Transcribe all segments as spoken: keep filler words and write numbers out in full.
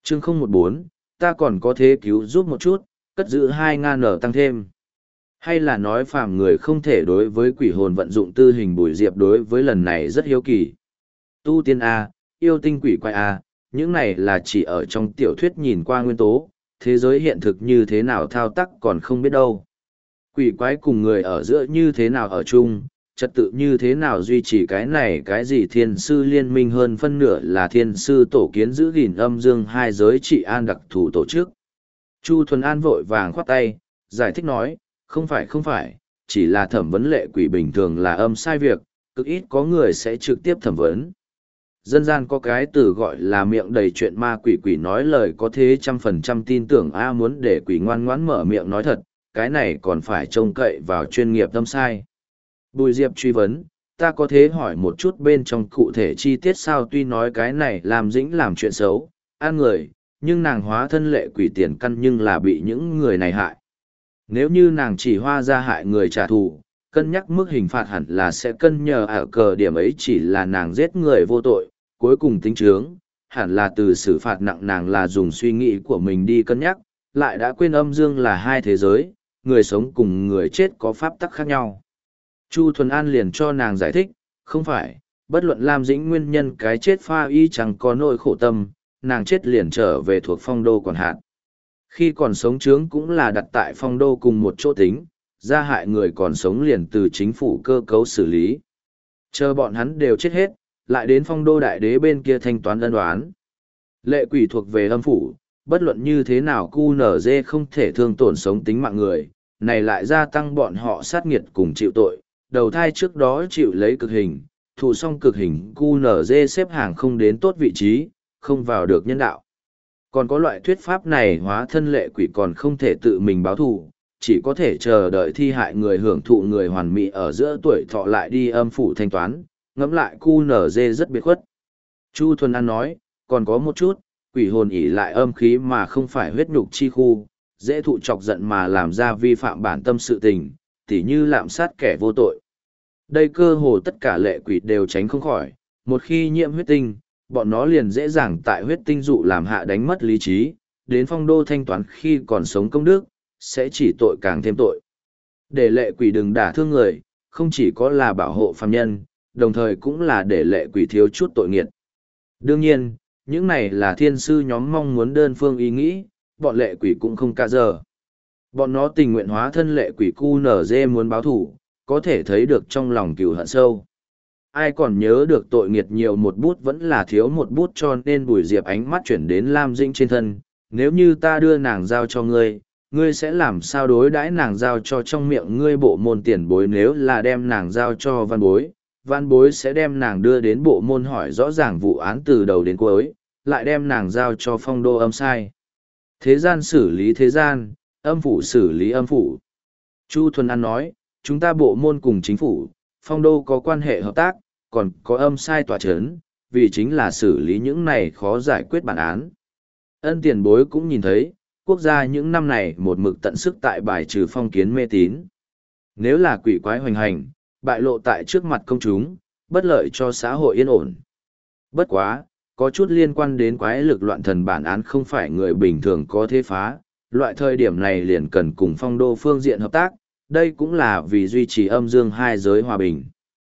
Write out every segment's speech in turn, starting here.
chương không một bốn, ta còn có thể cứu giúp một chút, cất giữ hai ngàn nở tăng thêm. Hay là nói phàm người không thể đối với quỷ hồn vận dụng tư hình Bùi Diệp đối với lần này rất hiếu kỳ. Tu tiên A, yêu tinh quỷ quái A, những này là chỉ ở trong tiểu thuyết nhìn qua nguyên tố, thế giới hiện thực như thế nào thao tác còn không biết đâu. Quỷ quái cùng người ở giữa như thế nào ở chung, trật tự như thế nào duy trì cái này cái gì thiên sư liên minh hơn phân nửa là thiên sư tổ kiến giữ gìn âm dương hai giới trị an đặc thù tổ chức. Chu Thuần An vội vàng khoát tay, giải thích nói, không phải không phải, chỉ là thẩm vấn lệ quỷ bình thường là âm sai việc, cực ít có người sẽ trực tiếp thẩm vấn. Dân gian có cái từ gọi là miệng đầy chuyện ma quỷ quỷ nói lời có thế trăm phần trăm tin tưởng A muốn để quỷ ngoan ngoãn mở miệng nói thật, cái này còn phải trông cậy vào chuyên nghiệp tâm sai. Bùi Diệp truy vấn, ta có thể hỏi một chút bên trong cụ thể chi tiết sao tuy nói cái này làm dĩnh làm chuyện xấu, an người, nhưng nàng hóa thân lệ quỷ tiền căn nhưng là bị những người này hại. Nếu như nàng chỉ hoa ra hại người trả thù, cân nhắc mức hình phạt hẳn là sẽ cân nhờ ở cờ điểm ấy chỉ là nàng giết người vô tội, cuối cùng tính chướng, hẳn là từ xử phạt nặng nàng là dùng suy nghĩ của mình đi cân nhắc, lại đã quên âm dương là hai thế giới, người sống cùng người chết có pháp tắc khác nhau. Chu Thuần An liền cho nàng giải thích, không phải, bất luận Lam Dĩnh nguyên nhân cái chết pha y chẳng có nỗi khổ tâm, nàng chết liền trở về thuộc phong đô quản hạt. Khi còn sống chướng cũng là đặt tại phong đô cùng một chỗ tính, gia hại người còn sống liền từ chính phủ cơ cấu xử lý. Chờ bọn hắn đều chết hết, lại đến phong đô đại đế bên kia thanh toán ân đoán. Lệ quỷ thuộc về âm phủ, bất luận như thế nào cu nở dê không thể thương tổn sống tính mạng người, này lại gia tăng bọn họ sát nghiệt cùng chịu tội, đầu thai trước đó chịu lấy cực hình, thụ xong cực hình cu nở dê xếp hàng không đến tốt vị trí, không vào được nhân đạo. Còn có loại thuyết pháp này hóa thân lệ quỷ còn không thể tự mình báo thù, chỉ có thể chờ đợi thi hại người hưởng thụ người hoàn mỹ ở giữa tuổi thọ lại đi âm phủ thanh toán, ngẫm lại cu nở dê rất biệt khuất. Chu Thuần An nói, còn có một chút, quỷ hồn ỉ lại âm khí mà không phải huyết nhục chi khu, dễ thụ chọc giận mà làm ra vi phạm bản tâm sự tình, tỉ như lạm sát kẻ vô tội. Đây cơ hồ tất cả lệ quỷ đều tránh không khỏi, một khi nhiễm huyết tinh, bọn nó liền dễ dàng tại huyết tinh dụ làm hạ đánh mất lý trí, đến phong đô thanh toán khi còn sống công đức, sẽ chỉ tội càng thêm tội. Để lệ quỷ đừng đả thương người, không chỉ có là bảo hộ phàm nhân, đồng thời cũng là để lệ quỷ thiếu chút tội nghiệt. Đương nhiên, những này là thiên sư nhóm mong muốn đơn phương ý nghĩ, bọn lệ quỷ cũng không cả giờ. Bọn nó tình nguyện hóa thân lệ quỷ cu nở dê muốn báo thủ, có thể thấy được trong lòng cừu hận sâu. Ai còn nhớ được tội nghiệt nhiều một bút vẫn là thiếu một bút cho nên Bùi Diệp ánh mắt chuyển đến Lam Dĩnh trên thân. Nếu như ta đưa nàng giao cho ngươi, ngươi sẽ làm sao đối đãi nàng giao cho trong miệng ngươi bộ môn tiền bối nếu là đem nàng giao cho văn bối. Văn bối sẽ đem nàng đưa đến bộ môn hỏi rõ ràng vụ án từ đầu đến cuối, lại đem nàng giao cho phong đô âm sai. Thế gian xử lý thế gian, âm phủ xử lý âm phủ. Chu Thuần An nói, chúng ta bộ môn cùng chính phủ, phong đô có quan hệ hợp tác, còn có âm sai tòa chấn, vì chính là xử lý những này khó giải quyết bản án. Ân tiền bối cũng nhìn thấy, quốc gia những năm này một mực tận sức tại bài trừ phong kiến mê tín. Nếu là quỷ quái hoành hành, bại lộ tại trước mặt công chúng, bất lợi cho xã hội yên ổn. Bất quá, có chút liên quan đến quái lực loạn thần bản án không phải người bình thường có thế phá, loại thời điểm này liền cần cùng phong đô phương diện hợp tác, đây cũng là vì duy trì âm dương hai giới hòa bình.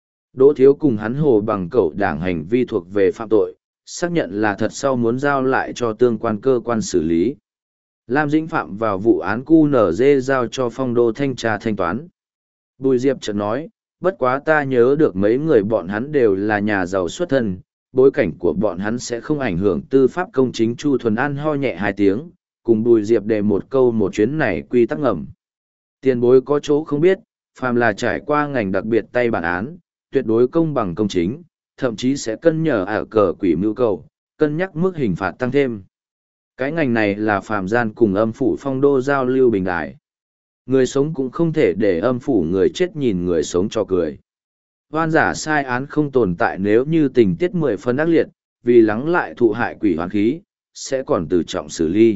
Đỗ Thiếu cùng hắn hồ bằng cẩu đảng hành vi thuộc về phạm tội, xác nhận là thật sau muốn giao lại cho tương quan cơ quan xử lý. Lam Dĩnh phạm vào vụ án cu nở dê giao cho phong đô thanh tra thanh toán. Bùi Diệp chợt nói, bất quá ta nhớ được mấy người bọn hắn đều là nhà giàu xuất thân, bối cảnh của bọn hắn sẽ không ảnh hưởng tư pháp công chính. Chu Thuần An ho nhẹ hai tiếng, cùng Bùi Diệp đề một câu một chuyến này quy tắc ngầm. Tiền bối có chỗ không biết, phàm là trải qua ngành đặc biệt tay bản án, tuyệt đối công bằng công chính, thậm chí sẽ cân nhờ ở cờ quỷ mưu cầu, cân nhắc mức hình phạt tăng thêm. Cái ngành này là phàm gian cùng âm phủ phong đô giao lưu bình đại. Người sống cũng không thể để âm phủ người chết nhìn người sống cho cười. Hoan giả sai án không tồn tại nếu như tình tiết mười phân ác liệt, vì lắng lại thụ hại quỷ hoàn khí, sẽ còn từ trọng xử lý.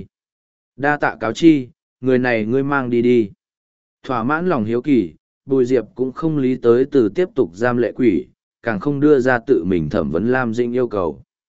Đa tạ cáo chi, người này ngươi mang đi đi. Thỏa mãn lòng hiếu kỳ, Bùi Diệp cũng không lý tới từ tiếp tục giam lệ quỷ, càng không đưa ra tự mình thẩm vấn Lam Dĩnh yêu cầu.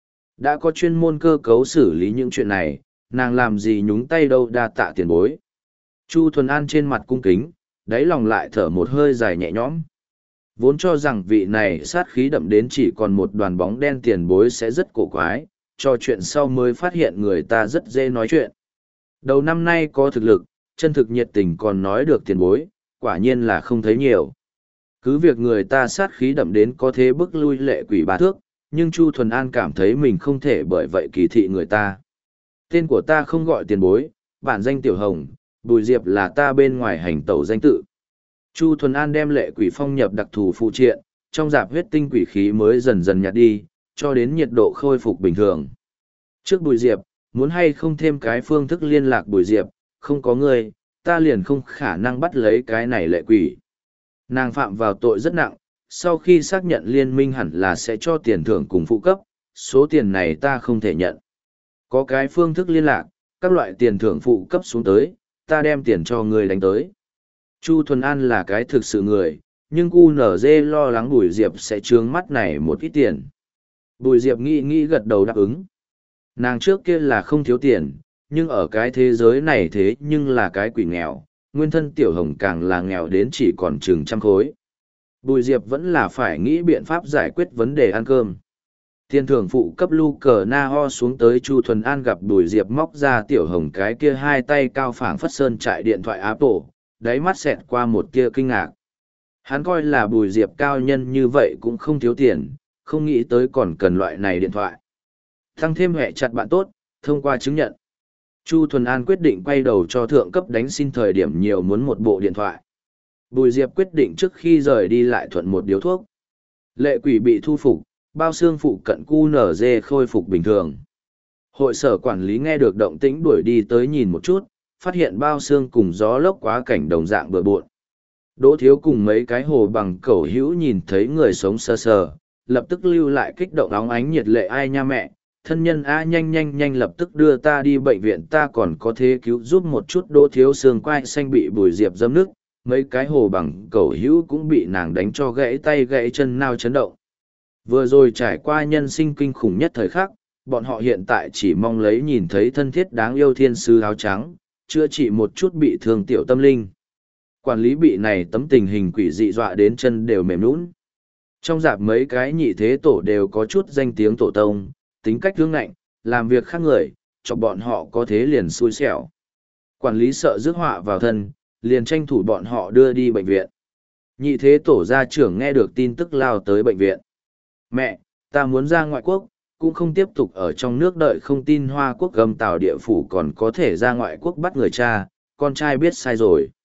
Đã có chuyên môn cơ cấu xử lý những chuyện này, nàng làm gì nhúng tay đâu, đa tạ tiền bối. Chu Thuần An trên mặt cung kính, đáy lòng lại thở một hơi dài nhẹ nhõm. Vốn cho rằng vị này sát khí đậm đến chỉ còn một đoàn bóng đen tiền bối sẽ rất cổ quái, cho chuyện sau mới phát hiện người ta rất dễ nói chuyện. Đầu năm nay có thực lực, chân thực nhiệt tình còn nói được tiền bối, quả nhiên là không thấy nhiều. Cứ việc người ta sát khí đậm đến có thế bức lui lệ quỷ ba thước, nhưng Chu Thuần An cảm thấy mình không thể bởi vậy kỳ thị người ta. Tên của ta không gọi tiền bối, bản danh Tiểu Hồng, Bùi Diệp là ta bên ngoài hành tẩu danh tự. Chu Thuần An đem lệ quỷ phong nhập đặc thù phụ triện, trong dạp huyết tinh quỷ khí mới dần dần nhạt đi, cho đến nhiệt độ khôi phục bình thường. Trước Bùi Diệp, muốn hay không thêm cái phương thức liên lạc Bùi Diệp, không có người, ta liền không khả năng bắt lấy cái này lệ quỷ. Nàng phạm vào tội rất nặng, sau khi xác nhận liên minh hẳn là sẽ cho tiền thưởng cùng phụ cấp, số tiền này ta không thể nhận. Có cái phương thức liên lạc, các loại tiền thưởng phụ cấp xuống tới, ta đem tiền cho người đánh tới. Chu Thuần An là cái thực sự người, nhưng cu nở dê lo lắng Bùi Diệp sẽ trướng mắt này một ít tiền. Bùi Diệp nghĩ nghĩ gật đầu đáp ứng. Nàng trước kia là không thiếu tiền, nhưng ở cái thế giới này thế nhưng là cái quỷ nghèo, nguyên thân Tiểu Hồng càng là nghèo đến chỉ còn chừng trăm khối. Bùi Diệp vẫn là phải nghĩ biện pháp giải quyết vấn đề ăn cơm. Tiền thưởng phụ cấp lu cờ na ho xuống tới, Chu Thuần An gặp Bùi Diệp móc ra Tiểu Hồng cái kia hai tay cao phảng phất sơn trại điện thoại Apple, đáy mắt xẹt qua một kia kinh ngạc. Hắn coi là Bùi Diệp cao nhân như vậy cũng không thiếu tiền, không nghĩ tới còn cần loại này điện thoại. Thăng thêm hệ chặt bạn tốt, thông qua chứng nhận. Chu Thuần An quyết định quay đầu cho thượng cấp đánh xin thời điểm nhiều muốn một bộ điện thoại. Bùi Diệp quyết định trước khi rời đi lại thuận một điếu thuốc. Lệ quỷ bị thu phục, bao xương phụ cận cu nở dê khôi phục bình thường. Hội sở quản lý nghe được động tĩnh đuổi đi tới nhìn một chút, phát hiện bao xương cùng gió lốc quá cảnh đồng dạng bừa bộn. Đỗ Thiếu cùng mấy cái hồ bằng cẩu hữu nhìn thấy người sống sờ sờ, lập tức lưu lại kích động óng ánh nhiệt lệ, ai nha mẹ, thân nhân a nhanh nhanh nhanh lập tức đưa ta đi bệnh viện, ta còn có thế cứu giúp một chút. Đỗ Thiếu xương quai xanh bị Bùi Diệp dâm nước, mấy cái hồ bằng cẩu hữu cũng bị nàng đánh cho gãy tay gãy chân, nao chấn động. Vừa rồi trải qua nhân sinh kinh khủng nhất thời khắc, bọn họ hiện tại chỉ mong lấy nhìn thấy thân thiết đáng yêu thiên sứ áo trắng, chữa trị một chút bị thương tiểu tâm linh. Quản lý bị này tấm tình hình quỷ dị dọa đến chân đều mềm nhũn. Trong dạp mấy cái nhị thế tổ đều có chút danh tiếng tổ tông, tính cách hướng ngạnh, làm việc khác người, cho bọn họ có thế liền xui xẻo. Quản lý sợ rước họa vào thân, liền tranh thủ bọn họ đưa đi bệnh viện. Nhị thế tổ gia trưởng nghe được tin tức lao tới bệnh viện. Mẹ, ta muốn ra ngoại quốc, cũng không tiếp tục ở trong nước đợi, không tin Hoa Quốc gầm Tào địa phủ còn có thể ra ngoại quốc bắt người cha, con trai biết sai rồi.